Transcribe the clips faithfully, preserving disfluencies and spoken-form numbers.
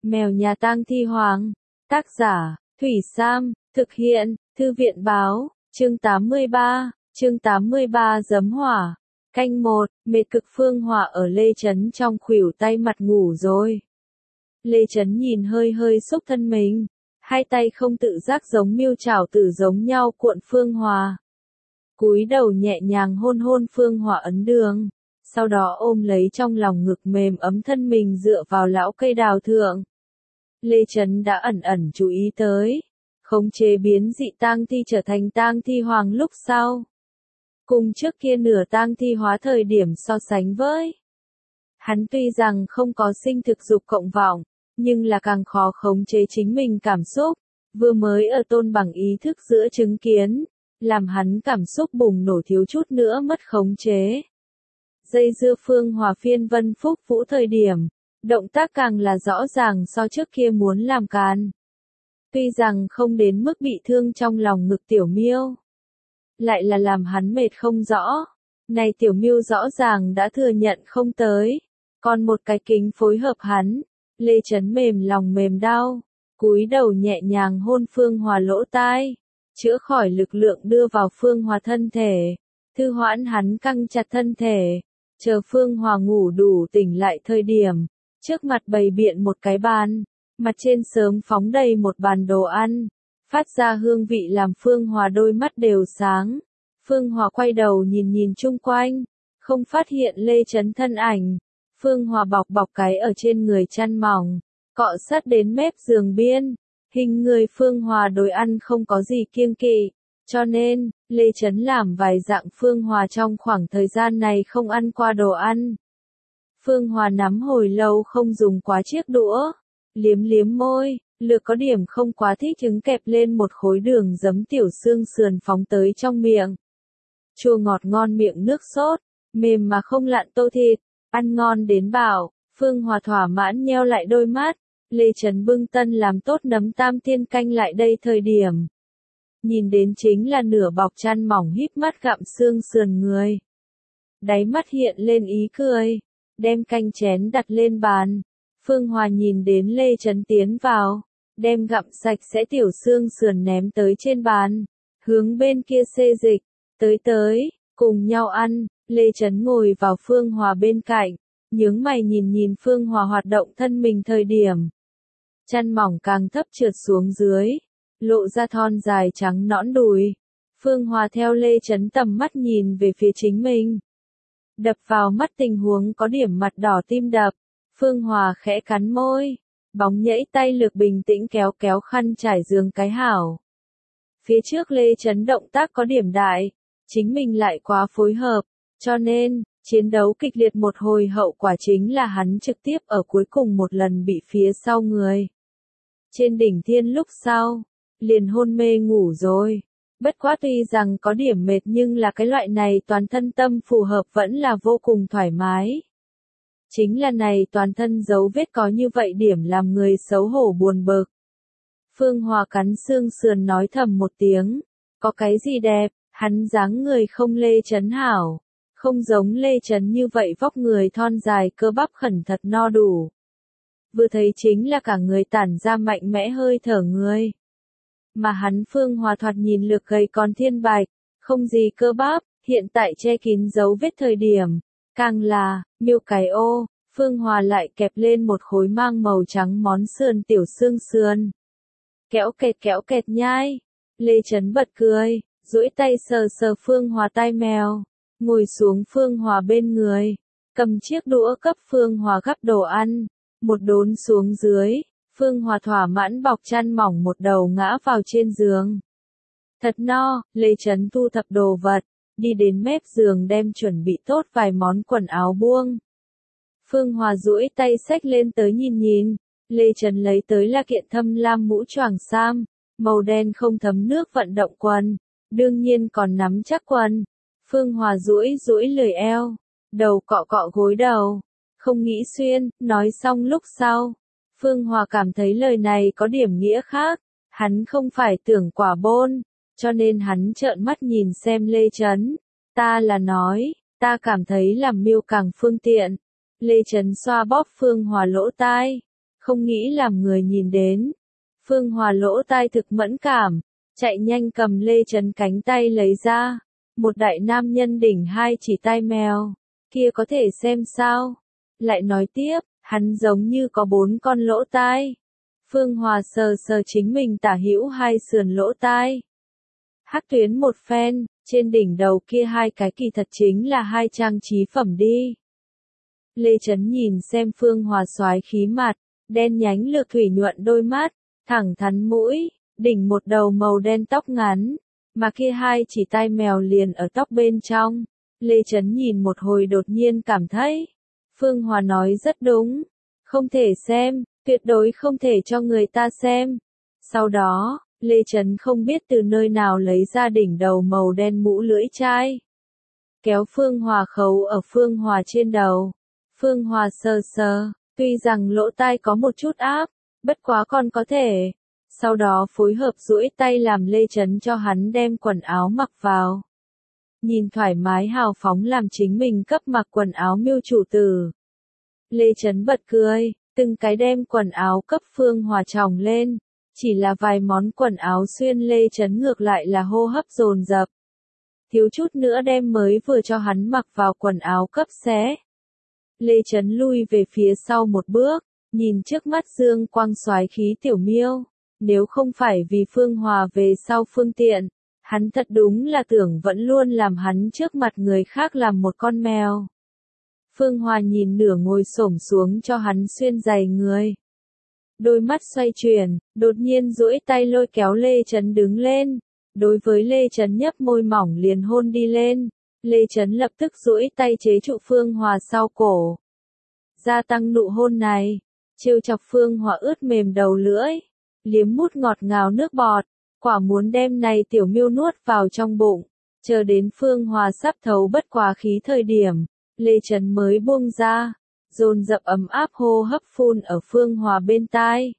Mèo nhà tang thi hoàng. Tác giả, Thủy Sam, thực hiện, Thư viện báo, chương tám mươi ba, chương tám mươi ba giấm hỏa. Canh một, mệt cực Phương Hòa ở Lê Trấn trong khuỷu tay mặt ngủ rồi. Lê Trấn nhìn hơi hơi xúc thân mình, hai tay không tự giác giống miêu chảo tử giống nhau cuộn Phương Hòa. Cúi đầu nhẹ nhàng hôn hôn Phương Hòa ấn đường, sau đó ôm lấy trong lòng ngực mềm ấm thân mình dựa vào lão cây đào thượng. Lê Trấn đã ẩn ẩn chú ý tới, khống chế biến dị tang thi trở thành tang thi hoàng lúc sau. Cùng trước kia nửa tang thi hóa thời điểm so sánh với. Hắn tuy rằng không có sinh thực dục cộng vọng, nhưng là càng khó khống chế chính mình cảm xúc, vừa mới ở tôn bằng ý thức giữa chứng kiến, làm hắn cảm xúc bùng nổ thiếu chút nữa mất khống chế. Dây dưa Phương Hòa phiên Vân Phúc Vũ thời điểm, động tác càng là rõ ràng so trước kia muốn làm càn. Tuy rằng không đến mức bị thương trong lòng ngực tiểu miêu, lại là làm hắn mệt không rõ. Này tiểu miêu rõ ràng đã thừa nhận không tới, còn một cái kính phối hợp hắn. Lê Trấn mềm lòng mềm đau, cúi đầu nhẹ nhàng hôn Phương Hòa lỗ tai, chữa khỏi lực lượng đưa vào Phương Hòa thân thể, thư hoãn hắn căng chặt thân thể, chờ Phương Hòa ngủ đủ tỉnh lại thời điểm, trước mặt bày biện một cái bàn, mặt trên sớm phóng đầy một bàn đồ ăn, phát ra hương vị làm Phương Hòa đôi mắt đều sáng. Phương Hòa quay đầu nhìn nhìn chung quanh, không phát hiện Lê Trấn thân ảnh. Phương Hòa bọc bọc cái ở trên người chăn mỏng, cọ sát đến mép giường biên. Hình người Phương Hòa đối ăn không có gì kiêng kỵ, cho nên, Lê Trấn làm vài dạng Phương Hòa trong khoảng thời gian này không ăn qua đồ ăn. Phương Hòa nắm hồi lâu không dùng quá chiếc đũa, liếm liếm môi, lược có điểm không quá thích trứng kẹp lên một khối đường giấm tiểu xương sườn phóng tới trong miệng. Chua ngọt ngon miệng nước sốt, mềm mà không lạn tô thịt, ăn ngon đến bảo. Phương Hòa thỏa mãn nheo lại đôi mắt. Lê Trấn bưng tân làm tốt nấm tam tiên canh lại đây thời điểm. Nhìn đến chính là nửa bọc chăn mỏng híp mắt gặm xương sườn người. Đáy mắt hiện lên ý cười, đem canh chén đặt lên bàn. Phương Hòa nhìn đến Lê Trấn tiến vào, đem gặm sạch sẽ tiểu xương sườn ném tới trên bàn, hướng bên kia xê dịch, tới tới, cùng nhau ăn. Lê Trấn ngồi vào Phương Hòa bên cạnh, nhướng mày nhìn nhìn Phương Hòa hoạt động thân mình thời điểm. Chăn mỏng càng thấp trượt xuống dưới, lộ ra thon dài trắng nõn đùi. Phương Hòa theo Lê Trấn tầm mắt nhìn về phía chính mình. Đập vào mắt tình huống có điểm mặt đỏ tim đập. Phương Hòa khẽ cắn môi, bóng nhẫy tay lược bình tĩnh kéo kéo khăn trải giường cái hảo. Phía trước Lê Trấn động tác có điểm đại, chính mình lại quá phối hợp, cho nên, chiến đấu kịch liệt một hồi hậu quả chính là hắn trực tiếp ở cuối cùng một lần bị phía sau người. Trên đỉnh thiên lúc sau, liền hôn mê ngủ rồi. Bất quá tuy rằng có điểm mệt nhưng là cái loại này toàn thân tâm phù hợp vẫn là vô cùng thoải mái. Chính là này toàn thân dấu vết có như vậy điểm làm người xấu hổ buồn bực. Phương Hòa cắn xương sườn nói thầm một tiếng, có cái gì đẹp, hắn dáng người không Lê Trấn hảo. Không giống Lê Trấn như vậy vóc người thon dài cơ bắp khẩn thật no đủ. Vừa thấy chính là cả người tản ra mạnh mẽ hơi thở người. Mà hắn Phương Hòa thoạt nhìn lược gầy còn thiên bạch, không gì cơ bắp, hiện tại che kín dấu vết thời điểm. Càng là, miêu cái ô, Phương Hòa lại kẹp lên một khối mang màu trắng món sườn tiểu xương sườn. Kéo kẹt kéo kẹt nhai. Lê Trấn bật cười, duỗi tay sờ sờ Phương Hòa tai mèo. Ngồi xuống Phương Hòa bên người, cầm chiếc đũa cấp Phương Hòa gắp đồ ăn, một đốn xuống dưới, Phương Hòa thỏa mãn bọc chăn mỏng một đầu ngã vào trên giường. Thật no, Lê Trấn thu thập đồ vật, đi đến mép giường đem chuẩn bị tốt vài món quần áo buông. Phương Hòa duỗi tay xách lên tới nhìn nhìn, Lê Trấn lấy tới là kiện thâm lam mũ choàng sam, màu đen không thấm nước vận động quần, đương nhiên còn nắm chắc quần. Phương Hòa duỗi duỗi lười eo, đầu cọ cọ gối đầu, không nghĩ xuyên, nói xong lúc sau. Phương Hòa cảm thấy lời này có điểm nghĩa khác, hắn không phải tưởng quả bôn, cho nên hắn trợn mắt nhìn xem Lê Trấn. Ta là nói, ta cảm thấy làm miêu càng phương tiện. Lê Trấn xoa bóp Phương Hòa lỗ tai, không nghĩ làm người nhìn đến. Phương Hòa lỗ tai thực mẫn cảm, chạy nhanh cầm Lê Trấn cánh tay lấy ra. Một đại nam nhân đỉnh hai chỉ tai mèo, kia có thể xem sao? Lại nói tiếp, hắn giống như có bốn con lỗ tai. Phương Hòa sờ sờ chính mình tả hữu hai sườn lỗ tai. Hắc tuyến một phen, trên đỉnh đầu kia hai cái kỳ thật chính là hai trang trí phẩm đi. Lê Trấn nhìn xem Phương Hòa soái khí mặt, đen nhánh lược thủy nhuận đôi mắt, thẳng thắn mũi, đỉnh một đầu màu đen tóc ngắn, mà kia hai chỉ tai mèo liền ở tóc bên trong. Lê Trấn nhìn một hồi đột nhiên cảm thấy, Phương Hòa nói rất đúng, không thể xem, tuyệt đối không thể cho người ta xem. Sau đó, Lê Trấn không biết từ nơi nào lấy ra đỉnh đầu màu đen mũ lưỡi chai. Kéo Phương Hòa khấu ở Phương Hòa trên đầu. Phương Hòa sờ sờ, tuy rằng lỗ tai có một chút áp, bất quá còn có thể. Sau đó phối hợp duỗi tay làm Lê Trấn cho hắn đem quần áo mặc vào. Nhìn thoải mái hào phóng làm chính mình cấp mặc quần áo miêu chủ tử. Lê Trấn bật cười, từng cái đem quần áo cấp Phương Hòa tròng lên. Chỉ là vài món quần áo xuyên Lê Trấn ngược lại là hô hấp dồn dập. Thiếu chút nữa đem mới vừa cho hắn mặc vào quần áo cấp xé. Lê Trấn lui về phía sau một bước, nhìn trước mắt dương quang soái khí tiểu miêu. Nếu không phải vì Phương Hòa về sau phương tiện, hắn thật đúng là tưởng vẫn luôn làm hắn trước mặt người khác làm một con mèo. Phương Hòa nhìn nửa ngồi xổm xuống cho hắn xuyên giày người. Đôi mắt xoay chuyển, đột nhiên duỗi tay lôi kéo Lê Trấn đứng lên. Đối với Lê Trấn nhấp môi mỏng liền hôn đi lên. Lê Trấn lập tức duỗi tay chế trụ Phương Hòa sau cổ. Gia tăng nụ hôn này, trêu chọc Phương Hòa ướt mềm đầu lưỡi, liếm mút ngọt ngào nước bọt, quả muốn đem này tiểu miêu nuốt vào trong bụng. Chờ đến Phương Hòa sắp thấu bất quá khí thời điểm, Lê Trấn mới buông ra, dồn dập ấm áp hô hấp phun ở Phương Hòa bên tai.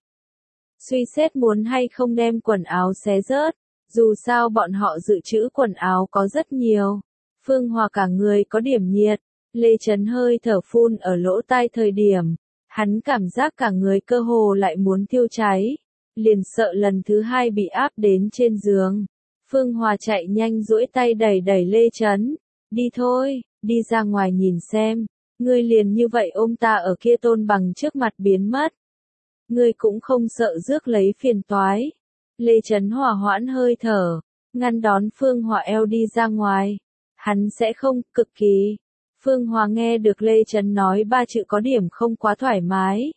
Suy xét muốn hay không đem quần áo xé rớt, dù sao bọn họ dự trữ quần áo có rất nhiều. Phương Hòa cả người có điểm nhiệt, Lê Trấn hơi thở phun ở lỗ tai thời điểm, hắn cảm giác cả người cơ hồ lại muốn thiêu cháy, liền sợ lần thứ hai bị áp đến trên giường. Phương Hòa chạy nhanh duỗi tay đẩy đẩy Lê Trấn, đi thôi, đi ra ngoài nhìn xem, ngươi liền như vậy ôm ta ở kia Tôn Bằng trước mặt biến mất. Ngươi cũng không sợ rước lấy phiền toái. Lê Trấn hòa hoãn hơi thở, ngăn đón Phương Hòa eo đi ra ngoài. Hắn sẽ không, cực kỳ. Phương Hòa nghe được Lê Trấn nói ba chữ có điểm không quá thoải mái.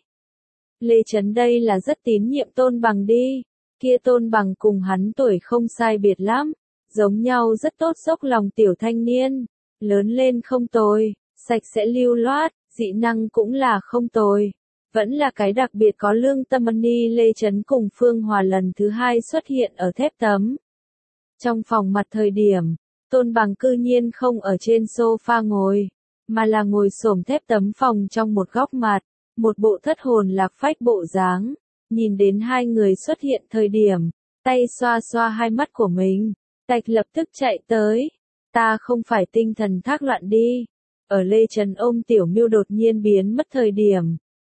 Lê Trấn đây là rất tín nhiệm Tôn Bằng đi. Kia Tôn Bằng cùng hắn tuổi không sai biệt lắm. Giống nhau rất tốt dốc lòng tiểu thanh niên. Lớn lên không tồi, sạch sẽ lưu loát, dị năng cũng là không tồi. Vẫn là cái đặc biệt có lương tâm ni. Lê Trấn cùng Phương Hòa lần thứ hai xuất hiện ở thép tấm. Trong phòng mặt thời điểm, Tôn Bằng cư nhiên không ở trên sofa ngồi, mà là ngồi xổm thép tấm phòng trong một góc mặt, một bộ thất hồn lạc phách bộ dáng. Nhìn đến hai người xuất hiện thời điểm, tay xoa xoa hai mắt của mình, Tạch lập tức chạy tới. Ta không phải tinh thần thác loạn đi. Ở Lê Trấn ôm tiểu miêu đột nhiên biến mất thời điểm.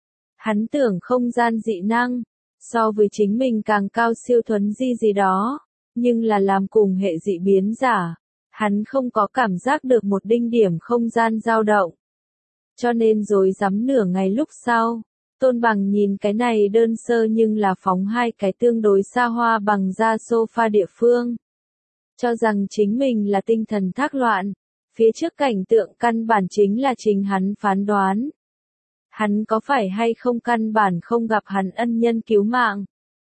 Hắn tưởng không gian dị năng, so với chính mình càng cao siêu thuấn di gì đó, nhưng là làm cùng hệ dị biến giả. Hắn không có cảm giác được một đinh điểm không gian dao động. Cho nên rồi dám nửa ngày lúc sau, Tôn Bằng nhìn cái này đơn sơ nhưng là phóng hai cái tương đối xa hoa bằng da sofa địa phương. Cho rằng chính mình là tinh thần thác loạn, phía trước cảnh tượng căn bản chính là chính hắn phán đoán. Hắn có phải hay không căn bản không gặp hắn ân nhân cứu mạng.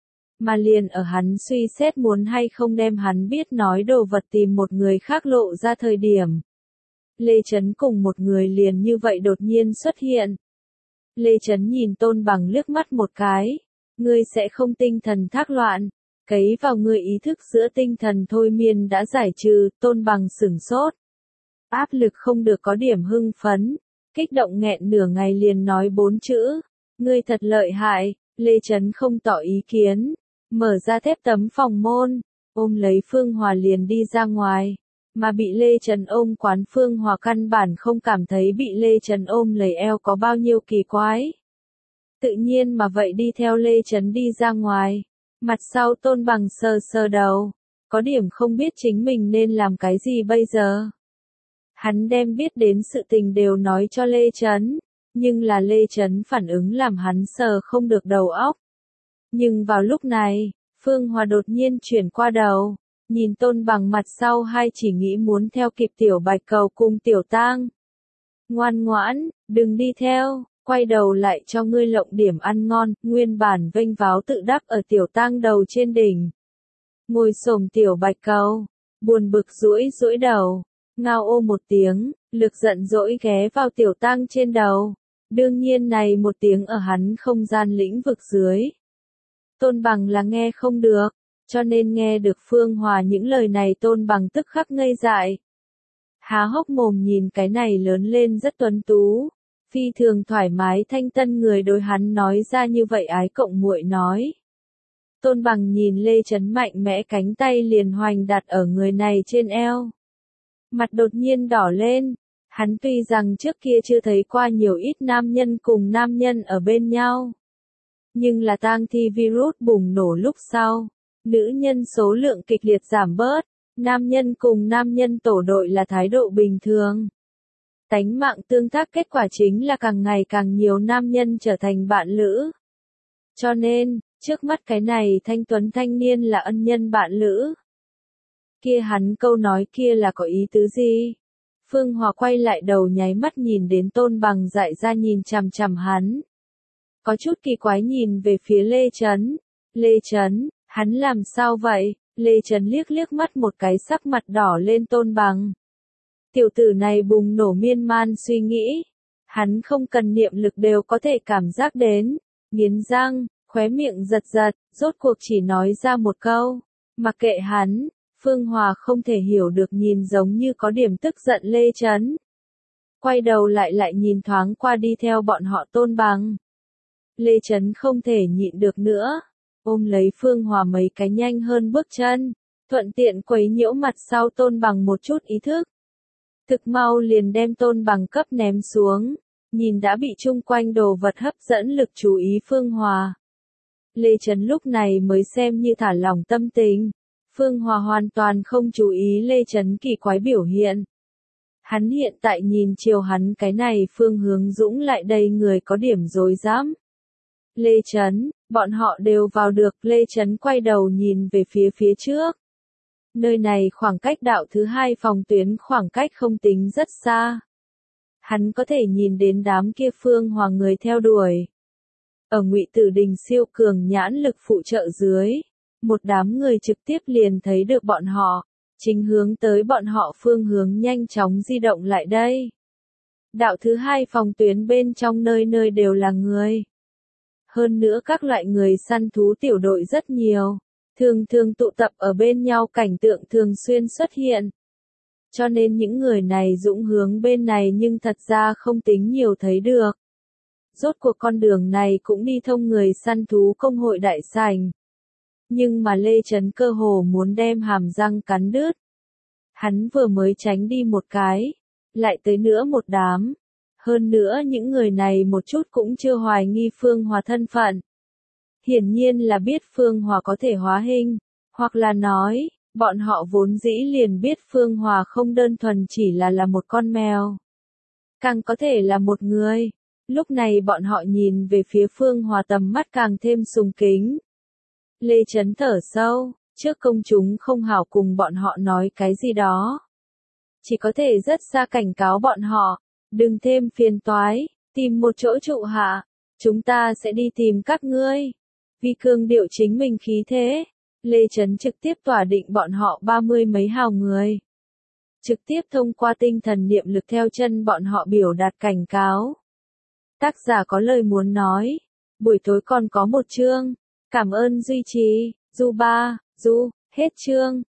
Mà liền ở hắn suy xét muốn hay không đem hắn biết nói đồ vật tìm một người khác lộ ra thời điểm. Lê Trấn cùng một người liền như vậy đột nhiên xuất hiện. Lê Trấn nhìn Tôn Bằng liếc mắt một cái. Ngươi sẽ không tinh thần thác loạn. Cấy vào ngươi ý thức giữa tinh thần thôi miên đã giải trừ. Tôn Bằng sửng sốt. Áp lực không được có điểm hưng phấn. Kích động nghẹn nửa ngày liền nói bốn chữ. Ngươi thật lợi hại. Lê Trấn không tỏ ý kiến. Mở ra thép tấm phòng môn, ôm lấy Phương Hòa liền đi ra ngoài, mà bị Lê Trấn ôm quán Phương Hòa căn bản không cảm thấy bị Lê Trấn ôm lấy eo có bao nhiêu kỳ quái. Tự nhiên mà vậy đi theo Lê Chấn đi ra ngoài. Mặt sau Tôn Bằng sờ sờ đầu. Có điểm không biết chính mình nên làm cái gì bây giờ. Hắn đem biết đến sự tình đều nói cho Lê Chấn. Nhưng là Lê Chấn phản ứng làm hắn sờ không được đầu óc. Nhưng vào lúc này, Phương Hòa đột nhiên chuyển qua đầu. Nhìn Tôn Bằng mặt sau hai chỉ nghĩ muốn theo kịp Tiểu Bạch Cầu cùng Tiểu Tang. Ngoan ngoãn, đừng đi theo, quay đầu lại cho ngươi lộng điểm ăn ngon, nguyên bản vênh váo tự đắc ở Tiểu Tang đầu trên đỉnh. Ngồi xổm Tiểu Bạch Cầu, buồn bực duỗi duỗi đầu, ngao ô một tiếng, lực giận dỗi ghé vào Tiểu Tang trên đầu. Đương nhiên này một tiếng ở hắn không gian lĩnh vực dưới. Tôn Bằng là nghe không được, cho nên nghe được Phương Hòa những lời này Tôn Bằng tức khắc ngây dại. Há hốc mồm nhìn cái này lớn lên rất tuấn tú, phi thường thoải mái thanh tân người đối hắn nói ra như vậy ái cộng muội nói. Tôn Bằng nhìn Lê Chấn mạnh mẽ cánh tay liền hoành đặt ở người này trên eo. Mặt đột nhiên đỏ lên, hắn tuy rằng trước kia chưa thấy qua nhiều ít nam nhân cùng nam nhân ở bên nhau. Nhưng là tang thi virus bùng nổ lúc sau, nữ nhân số lượng kịch liệt giảm bớt, nam nhân cùng nam nhân tổ đội là thái độ bình thường. Tánh mạng tương tác kết quả chính là càng ngày càng nhiều nam nhân trở thành bạn lữ. Cho nên, trước mắt cái này thanh tuấn thanh niên là ân nhân bạn lữ. Kia hắn câu nói kia là có ý tứ gì? Phương Hòa quay lại đầu nháy mắt nhìn đến Tôn Bằng dại ra nhìn chằm chằm hắn. Có chút kỳ quái nhìn về phía Lê Chấn. Lê Chấn, hắn làm sao vậy? Lê Chấn liếc liếc mắt một cái sắc mặt đỏ lên Tôn Bằng. Tiểu tử này bùng nổ miên man suy nghĩ. Hắn không cần niệm lực đều có thể cảm giác đến. Nghiến răng, khóe miệng giật giật, rốt cuộc chỉ nói ra một câu. Mặc kệ hắn, Phương Hòa không thể hiểu được nhìn giống như có điểm tức giận Lê Chấn. Quay đầu lại lại nhìn thoáng qua đi theo bọn họ Tôn Bằng. Lê Chấn không thể nhịn được nữa. Ôm lấy Phương Hòa mấy cái nhanh hơn bước chân. Thuận tiện quấy nhiễu mặt sau Tôn Bằng một chút ý thức. Thực mau liền đem Tôn Bằng cấp ném xuống. Nhìn đã bị chung quanh đồ vật hấp dẫn lực chú ý Phương Hòa. Lê Chấn lúc này mới xem như thả lỏng tâm tình. Phương Hòa hoàn toàn không chú ý Lê Chấn kỳ quái biểu hiện. Hắn hiện tại nhìn chiều hắn cái này phương hướng dũng lại đây người có điểm rối rắm. Lê Chấn, bọn họ đều vào được, Lê Chấn quay đầu nhìn về phía phía trước. Nơi này khoảng cách đạo thứ hai phòng tuyến khoảng cách không tính rất xa. Hắn có thể nhìn đến đám kia Phương Hòa người theo đuổi. Ở Ngụy Tử Đình siêu cường nhãn lực phụ trợ dưới, một đám người trực tiếp liền thấy được bọn họ, chính hướng tới bọn họ phương hướng nhanh chóng di động lại đây. Đạo thứ hai phòng tuyến bên trong nơi nơi đều là người. Hơn nữa các loại người săn thú tiểu đội rất nhiều, thường thường tụ tập ở bên nhau cảnh tượng thường xuyên xuất hiện. Cho nên những người này dũng hướng bên này nhưng thật ra không tính nhiều thấy được. Rốt cuộc con đường này cũng đi thông người săn thú công hội đại sảnh. Nhưng mà Lê Chấn cơ hồ muốn đem hàm răng cắn đứt. Hắn vừa mới tránh đi một cái, lại tới nữa một đám. Hơn nữa những người này một chút cũng chưa hoài nghi Phương Hòa thân phận. Hiển nhiên là biết Phương Hòa có thể hóa hình, hoặc là nói, bọn họ vốn dĩ liền biết Phương Hòa không đơn thuần chỉ là là một con mèo. Càng có thể là một người. Lúc này bọn họ nhìn về phía Phương Hòa tầm mắt càng thêm sùng kính. Lê Chấn thở sâu, trước công chúng không hảo cùng bọn họ nói cái gì đó. Chỉ có thể rất xa cảnh cáo bọn họ, đừng thêm phiền toái, tìm một chỗ trụ hạ, chúng ta sẽ đi tìm các ngươi. Vì cường điệu chính mình khí thế, Lê Chấn trực tiếp tỏa định bọn họ ba mươi mấy hào người. Trực tiếp thông qua tinh thần niệm lực theo chân bọn họ biểu đạt cảnh cáo. Tác giả có lời muốn nói, buổi tối còn có một chương, cảm ơn duy trì, Du Ba, Du, hết chương.